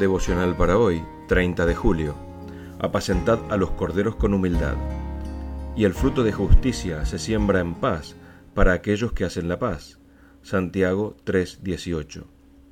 Devocional para hoy, 30 de julio. Apacentad a los corderos con humildad. Y el fruto de justicia se siembra en paz para aquellos que hacen la paz. Santiago 3:18.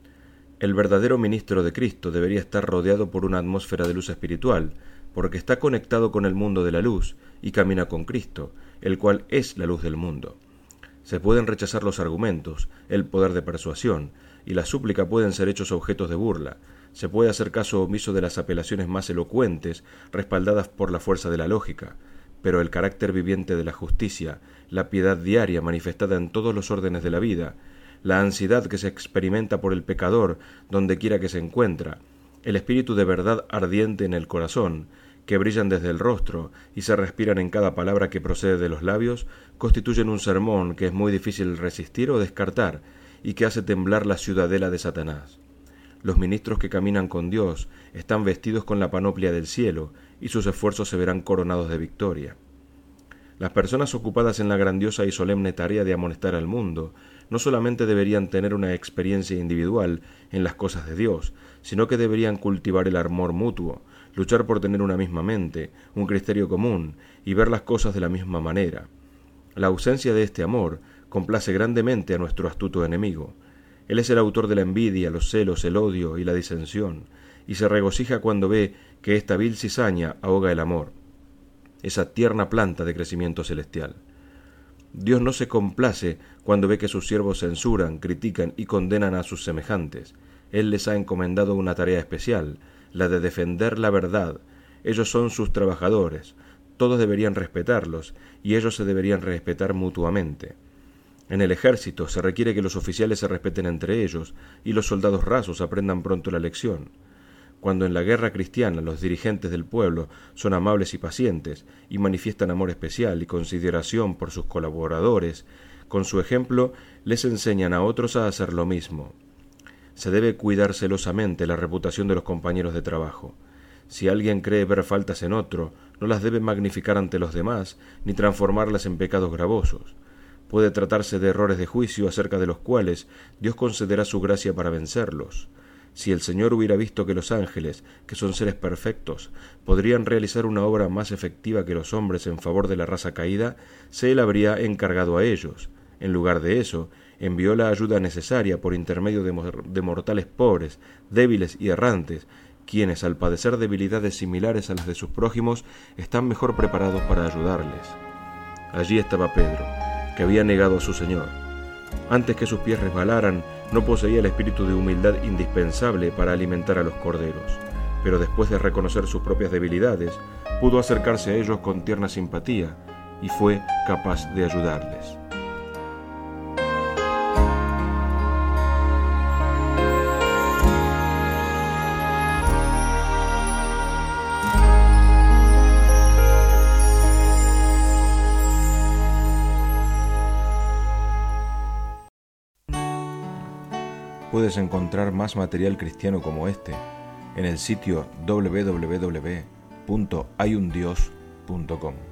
El verdadero ministro de Cristo debería estar rodeado por una atmósfera de luz espiritual, porque está conectado con el mundo de la luz y camina con Cristo, el cual es la luz del mundo. Se pueden rechazar los argumentos, el poder de persuasión y la súplica pueden ser hechos objetos de burla. Se puede hacer caso omiso de las apelaciones más elocuentes, respaldadas por la fuerza de la lógica, pero el carácter viviente de la justicia, la piedad diaria manifestada en todos los órdenes de la vida, la ansiedad que se experimenta por el pecador donde quiera que se encuentra, el espíritu de verdad ardiente en el corazón, que brillan desde el rostro y se respiran en cada palabra que procede de los labios, constituyen un sermón que es muy difícil resistir o descartar y que hace temblar la ciudadela de Satanás. Los ministros que caminan con Dios están vestidos con la panoplia del cielo y sus esfuerzos se verán coronados de victoria. Las personas ocupadas en la grandiosa y solemne tarea de amonestar al mundo no solamente deberían tener una experiencia individual en las cosas de Dios, sino que deberían cultivar el amor mutuo, luchar por tener una misma mente, un criterio común y ver las cosas de la misma manera. La ausencia de este amor complace grandemente a nuestro astuto enemigo. Él es el autor de la envidia, los celos, el odio y la disensión, y se regocija cuando ve que esta vil cizaña ahoga el amor, esa tierna planta de crecimiento celestial. Dios no se complace cuando ve que sus siervos censuran, critican y condenan a sus semejantes. Él les ha encomendado una tarea especial, la de defender la verdad. Ellos son sus trabajadores, todos deberían respetarlos, y ellos se deberían respetar mutuamente. En el ejército se requiere que los oficiales se respeten entre ellos, y los soldados rasos aprendan pronto la lección. Cuando en la guerra cristiana los dirigentes del pueblo son amables y pacientes, y manifiestan amor especial y consideración por sus colaboradores, con su ejemplo les enseñan a otros a hacer lo mismo. Se debe cuidar celosamente la reputación de los compañeros de trabajo. Si alguien cree ver faltas en otro, no las debe magnificar ante los demás, ni transformarlas en pecados gravosos. Puede tratarse de errores de juicio acerca de los cuales Dios concederá su gracia para vencerlos. Si el Señor hubiera visto que los ángeles, que son seres perfectos, podrían realizar una obra más efectiva que los hombres en favor de la raza caída, Él habría encargado a ellos. En lugar de eso, envió la ayuda necesaria por intermedio de mortales pobres, débiles y errantes, quienes, al padecer debilidades similares a las de sus prójimos, están mejor preparados para ayudarles. Allí estaba Pedro, que había negado a su Señor. Antes que sus pies resbalaran, no poseía el espíritu de humildad indispensable para alimentar a los corderos, pero después de reconocer sus propias debilidades, pudo acercarse a ellos con tierna simpatía y fue capaz de ayudarles. Puedes encontrar más material cristiano como este en el sitio www.hayundios.com.